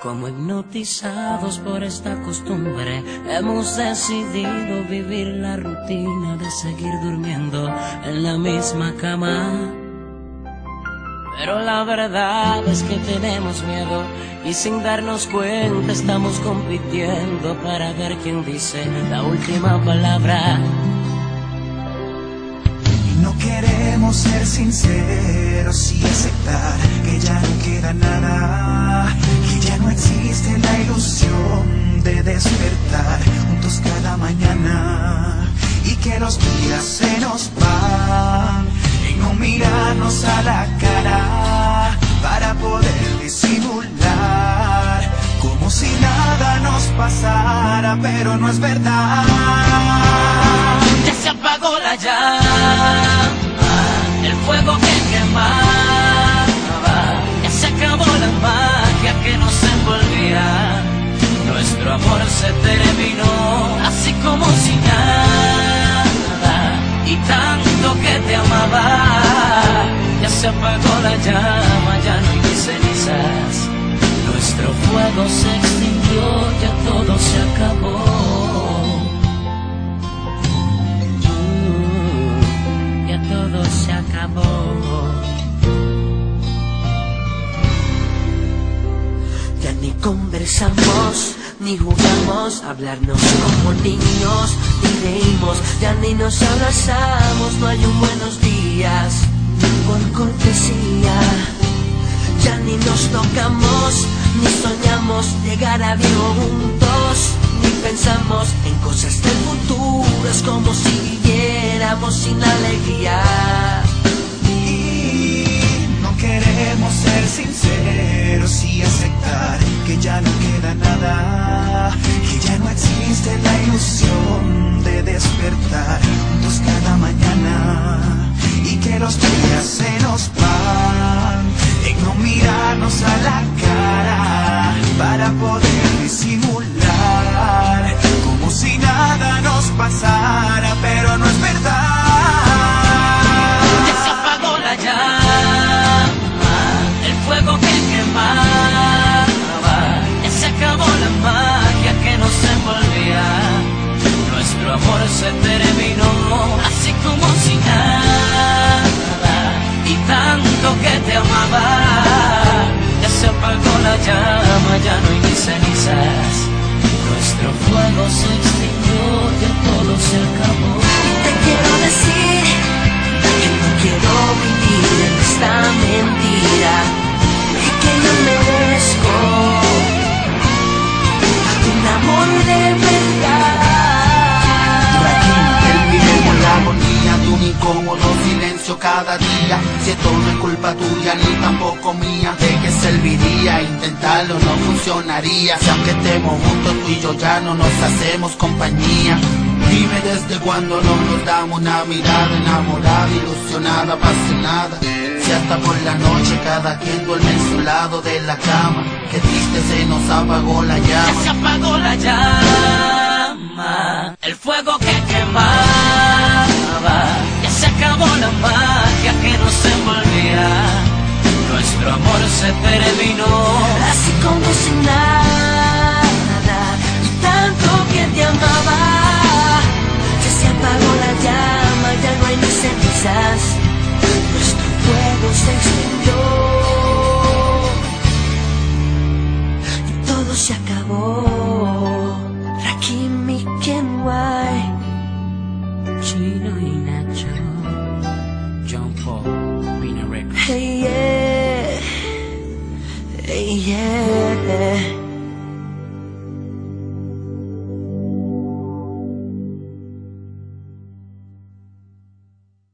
Como hipnotizados por esta costumbre, hemos decidido vivir la rutina de seguir durmiendo en la misma cama. Pero la verdad es que tenemos miedo y sin darnos cuenta estamos compitiendo para ver quién dice la última palabra. No queremos ser sinceros y aceptar que ya no queda nada, que ya no existe la ilusión de despertar juntos cada mañana y que los días se nos van y no mirarnos a la cara para poder disimular como si nada nos pasara, pero no es verdad. Ya se apagó la llama, el fuego que quemaba, ya se acabó la magia que nos envolvía. Nuestro amor se terminó así como si nada, y tanto que te amaba. Ya se apagó la llama, ya no hay ni cenizas. Nuestro fuego se extinguió, ya todo se acabó. Todo se acabó. Ya ni conversamos, ni jugamos a hablarnos como niños, ni reímos, ya ni nos abrazamos, no hay un buenos días, por cortesía. Ya ni nos tocamos, ni soñamos llegar a viejo juntos, ni pensamos en cosas del futuro, es como si viviéramos sin alegría. Y no queremos ser sinceros y aceptar que ya no queda nada, que ya no existe la ilusión de despertar juntos cada mañana y que los días se nos van en no mirarnos a la cara para poder disimular como si nada nos pasara, pero no es verdad. Ya se apagó la llama, el fuego que quemaba, ya se acabó la magia que nos envolvía. Nuestro amor se terminó así como si nada, y tanto que te amaba. Ya se apagó la llama, ya no hay ni cenizas. Nuestro fuego se extinguió, ya todo se acabó. Y te quiero decir que no quiero vivir en esta mentira y que yo merezco un amor de verdad. Vivimos la agonía de un incómodo silencio cada día. Si esto no es culpa tuya ni tampoco mía, ¿de qué serviría? Intentarlo no funcionaría. Si aunque estemos juntos tú y yo ya no nos hacemos compañía. Dime desde cuándo no nos damos una mirada enamorada, ilusionada, apasionada. Si hasta por la noche cada quien duerme en su lado de la cama, qué triste se nos apagó la llama. Ya se apagó la llama, el fuego que quemaba, ya se acabó la magia que nos envolvía. Nuestro amor se terminó así como si nada, y tanto que te amaba. Ya se apagó la llama, ya no hay ni cenizas. Nuestro fuego se extinguió y todo se acabó. Rakim y Kenway, Chino y Nacho, John Paul, Pina Records. Hey yeah, hey yeah.